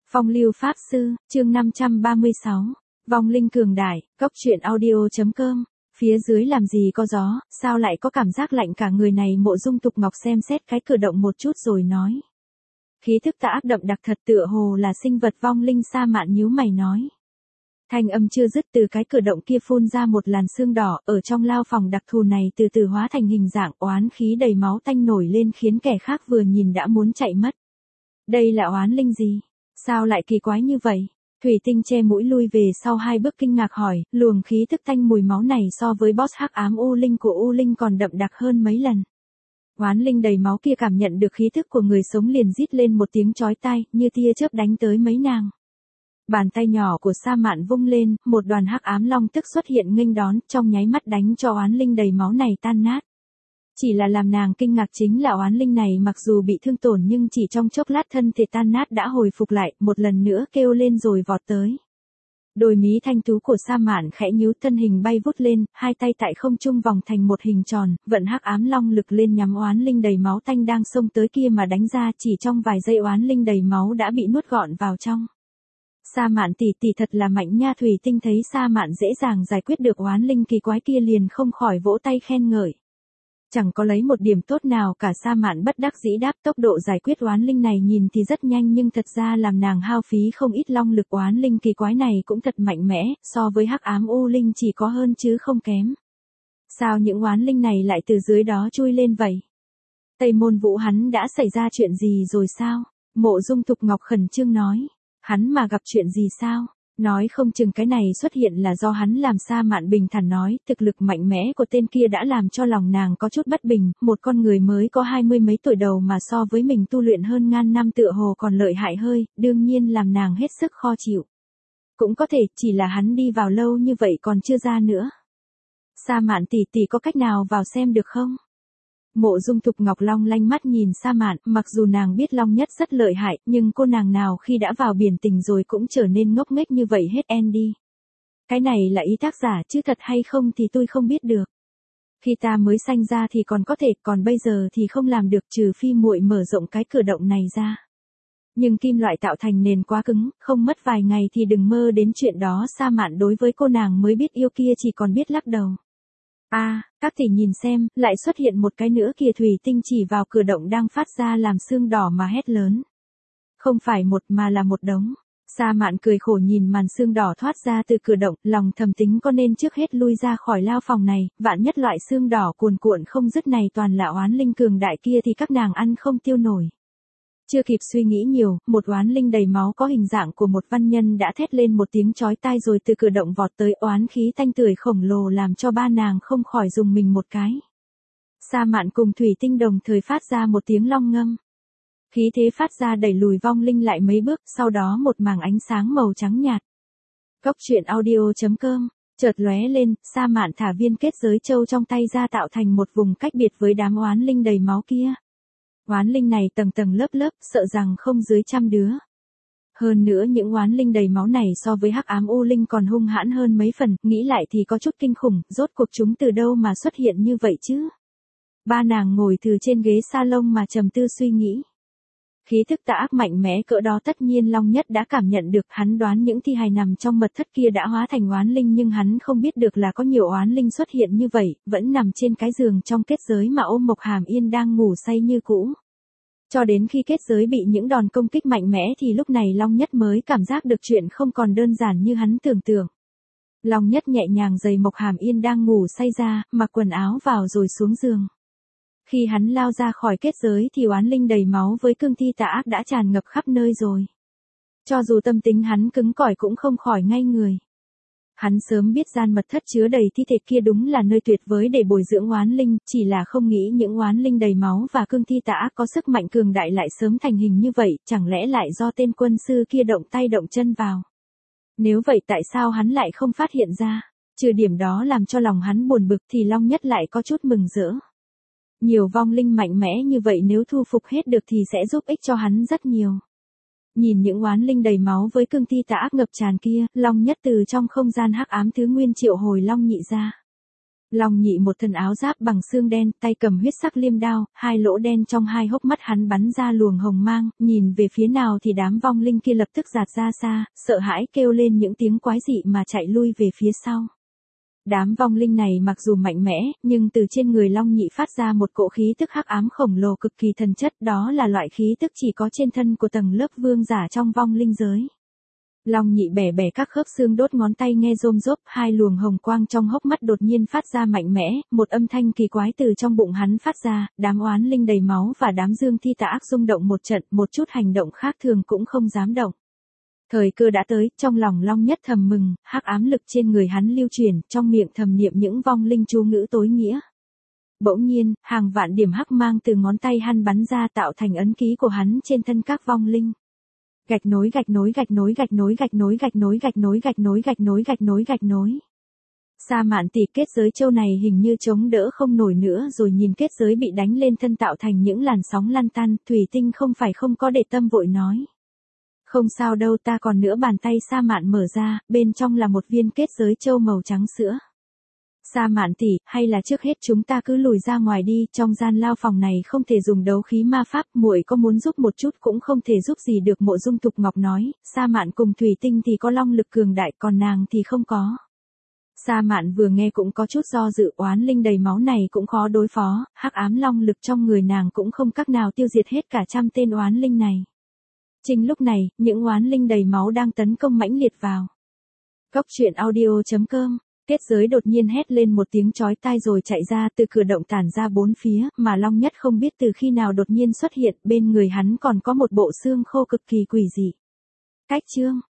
Phong lưu Pháp Sư, chương 536, vong linh cường đại, cốc truyện audio.com, phía dưới làm gì có gió, sao lại có cảm giác lạnh cả người này. Mộ Dung Tục Ngọc xem xét cái cử động một chút rồi nói. Khí thức ta ác đậm đặc thật, tựa hồ là sinh vật vong linh. Sa Mạn nhíu mày nói. Thanh âm chưa dứt, từ cái cử động kia phun ra một làn sương đỏ, ở trong lao phòng đặc thù này từ từ hóa thành hình dạng oán khí đầy máu tanh nổi lên, khiến kẻ khác vừa nhìn đã muốn chạy mất. Đây là oán linh gì? Sao lại kỳ quái như vậy? Thủy Tinh che mũi lui về sau 2 bước kinh ngạc hỏi, luồng khí thức thanh mùi máu này so với boss hắc ám U Linh của U Linh còn đậm đặc hơn mấy lần. Oán linh đầy máu kia cảm nhận được khí thức của người sống liền rít lên một tiếng chói tai, như tia chớp đánh tới mấy nàng. Bàn tay nhỏ của Sa Mạn vung lên, một đoàn hắc ám long tức xuất hiện nghênh đón, trong nháy mắt đánh cho oán linh đầy máu này tan nát. Chỉ là làm nàng kinh ngạc chính là oán linh này mặc dù bị thương tổn nhưng chỉ trong chốc lát thân thể tan nát đã hồi phục lại, một lần nữa kêu lên rồi vọt tới. Đôi mí thanh tú của Sa Mạn khẽ nhíu, thân hình bay vút lên, hai tay tại không trung vòng thành một hình tròn, vận hắc ám long lực lên nhắm oán linh đầy máu tanh đang xông tới kia mà đánh ra. Chỉ trong vài giây oán linh đầy máu đã bị nuốt gọn vào trong. Sa Mạn tỷ tỷ thật là mạnh nha. Thủy Tinh thấy Sa Mạn dễ dàng giải quyết được oán linh kỳ quái kia liền không khỏi vỗ tay khen ngợi. Chẳng có lấy một điểm tốt nào cả. Sa Mạn bất đắc dĩ đáp, tốc độ giải quyết oán linh này nhìn thì rất nhanh nhưng thật ra làm nàng hao phí không ít long lực. Oán linh kỳ quái này cũng thật mạnh mẽ, so với hắc ám U Linh chỉ có hơn chứ không kém. Sao những oán linh này lại từ dưới đó chui lên vậy? Tây Môn Vũ hắn đã xảy ra chuyện gì rồi sao? Mộ Dung Tục Ngọc khẩn trương nói. Hắn mà gặp chuyện gì sao? Nói không chừng cái này xuất hiện là do hắn làm. Sa Mạn bình thản nói, thực lực mạnh mẽ của tên kia đã làm cho lòng nàng có chút bất bình, một con người mới có 20 mấy tuổi đầu mà so với mình tu luyện hơn ngàn năm tựa hồ còn lợi hại hơi, đương nhiên làm nàng hết sức khó chịu. Cũng có thể chỉ là hắn đi vào lâu như vậy còn chưa ra nữa. Sa Mạn tỷ tỷ có cách nào vào xem được không? Mộ Dung Tục Ngọc long lanh mắt nhìn Sa Mạn, mặc dù nàng biết Long Nhất rất lợi hại, nhưng cô nàng nào khi đã vào biển tình rồi cũng trở nên ngốc nghếch như vậy hết đi. Cái này là ý tác giả chứ thật hay không thì tôi không biết được. Khi ta mới sanh ra thì còn có thể, còn bây giờ thì không làm được, trừ phi muội mở rộng cái cử động này ra. Nhưng kim loại tạo thành nền quá cứng, không mất vài ngày thì đừng mơ đến chuyện đó. Sa Mạn đối với cô nàng mới biết yêu kia chỉ còn biết lắc đầu. Các tỷ nhìn xem, lại xuất hiện một cái nữa kìa. Thủy Tinh chỉ vào cử động đang phát ra làm sương đỏ mà hét lớn. Không phải một mà là một đống. Sa Mạn cười khổ nhìn màn sương đỏ thoát ra từ cử động, lòng thầm tính có nên trước hết lui ra khỏi lao phòng này, vạn nhất loại sương đỏ cuồn cuộn không dứt này toàn là oán linh cường đại kia thì các nàng ăn không tiêu nổi. Chưa kịp suy nghĩ nhiều, một oán linh đầy máu có hình dạng của một văn nhân đã thét lên một tiếng chói tai rồi từ cử động vọt tới. Oán khí tanh tưởi khổng lồ làm cho ba nàng không khỏi dùng mình một cái. Sa Mạn cùng Thủy Tinh đồng thời phát ra một tiếng long ngâm. Khí thế phát ra đẩy lùi vong linh lại mấy bước, sau đó một màng ánh sáng màu trắng nhạt. Cốc truyện audio.com, chợt lóe lên, Sa Mạn thả viên kết giới châu trong tay ra tạo thành một vùng cách biệt với đám oán linh đầy máu kia. Oán linh này tầng tầng lớp lớp, sợ rằng không dưới 100 đứa. Hơn nữa những oán linh đầy máu này so với hắc ám U Linh còn hung hãn hơn mấy phần, nghĩ lại thì có chút kinh khủng, rốt cuộc chúng từ đâu mà xuất hiện như vậy chứ? Ba nàng ngồi từ trên ghế salon mà trầm tư suy nghĩ. Khí thức tà ác mạnh mẽ cỡ đó tất nhiên Long Nhất đã cảm nhận được. Hắn đoán những thi hài nằm trong mật thất kia đã hóa thành oán linh, nhưng hắn không biết được là có nhiều oán linh xuất hiện như vậy, vẫn nằm trên cái giường trong kết giới mà ôm Mộc Hàm Yên đang ngủ say như cũ. Cho đến khi kết giới bị những đòn công kích mạnh mẽ thì lúc này Long Nhất mới cảm giác được chuyện không còn đơn giản như hắn tưởng tượng. Long Nhất nhẹ nhàng giày Mộc Hàm Yên đang ngủ say ra, mặc quần áo vào rồi xuống giường. Khi hắn lao ra khỏi kết giới thì oán linh đầy máu với cương thi tà ác đã tràn ngập khắp nơi rồi. Cho dù tâm tính hắn cứng cỏi cũng không khỏi ngay người. Hắn sớm biết gian mật thất chứa đầy thi thể kia đúng là nơi tuyệt vời để bồi dưỡng oán linh, chỉ là không nghĩ những oán linh đầy máu và cương thi tà ác có sức mạnh cường đại lại sớm thành hình như vậy, chẳng lẽ lại do tên quân sư kia động tay động chân vào. Nếu vậy tại sao hắn lại không phát hiện ra? Trừ điểm đó làm cho lòng hắn buồn bực thì Long Nhất lại có chút mừng rỡ. Nhiều vong linh mạnh mẽ như vậy nếu thu phục hết được thì sẽ giúp ích cho hắn rất nhiều. Nhìn những oán linh đầy máu với cương thi tà ác ngập tràn kia, Long Nhất từ trong không gian hắc ám thứ nguyên triệu hồi Long Nhị ra. Long Nhị một thân áo giáp bằng xương đen, tay cầm huyết sắc liêm đao, hai lỗ đen trong hai hốc mắt hắn bắn ra luồng hồng mang, nhìn về phía nào thì đám vong linh kia lập tức giạt ra xa, sợ hãi kêu lên những tiếng quái dị mà chạy lui về phía sau. Đám vong linh này mặc dù mạnh mẽ, nhưng từ trên người Long Nhị phát ra một cỗ khí tức hắc ám khổng lồ cực kỳ thần chất, đó là loại khí tức chỉ có trên thân của tầng lớp vương giả trong vong linh giới. Long Nhị bẻ bẻ các khớp xương đốt ngón tay nghe rôm rốp, hai luồng hồng quang trong hốc mắt đột nhiên phát ra mạnh mẽ, một âm thanh kỳ quái từ trong bụng hắn phát ra, đám oán linh đầy máu và đám dương thi tà ác rung động một trận, một chút hành động khác thường cũng không dám động. Thời cơ đã tới, trong lòng Long Nhất thầm mừng, hắc ám lực trên người hắn lưu truyền, trong miệng thầm niệm những vong linh chú ngữ tối nghĩa. Bỗng nhiên, hàng vạn điểm hắc mang từ ngón tay hắn bắn ra tạo thành ấn ký của hắn trên thân các vong linh. Gạch nối gạch nối gạch nối gạch nối gạch nối gạch nối gạch nối gạch nối gạch nối gạch nối gạch nối. Sa Mạn Tỷ, kết giới châu này hình như chống đỡ không nổi nữa rồi, nhìn kết giới bị đánh lên thân tạo thành những làn sóng lăn tăn, Thủy Tinh không phải không có để tâm vội nói. Không sao đâu, ta còn nữa. Bàn tay Sa Mạn mở ra, bên trong là một viên kết giới châu màu trắng sữa. Sa Mạn tỷ, hay là trước hết chúng ta cứ lùi ra ngoài đi, trong gian lao phòng này không thể dùng đấu khí ma pháp, muội có muốn giúp một chút cũng không thể giúp gì được. Mộ Dung Tục Ngọc nói, Sa Mạn cùng Thủy Tinh thì có long lực cường đại, còn nàng thì không có. Sa Mạn vừa nghe cũng có chút do dự, oán linh đầy máu này cũng khó đối phó, hắc ám long lực trong người nàng cũng không cách nào tiêu diệt hết cả trăm tên oán linh này. Chính lúc này, những oán linh đầy máu đang tấn công mãnh liệt vào. Cốc truyện audio.com. Kết giới đột nhiên hét lên một tiếng chói tai rồi chạy ra, từ cửa động tản ra bốn phía, mà Long Nhất không biết từ khi nào đột nhiên xuất hiện, bên người hắn còn có một bộ xương khô cực kỳ quỷ dị. Cách chương